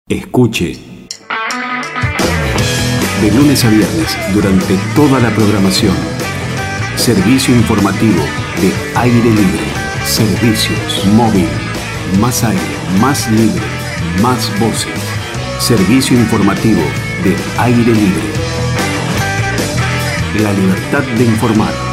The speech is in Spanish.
Escuche. De lunes a viernes, durante toda la programación. Servicio informativo de Aire Libre. Servicios móvil. Más aire, más libre, más voces. Servicio informativo de Aire Libre. La libertad de informar.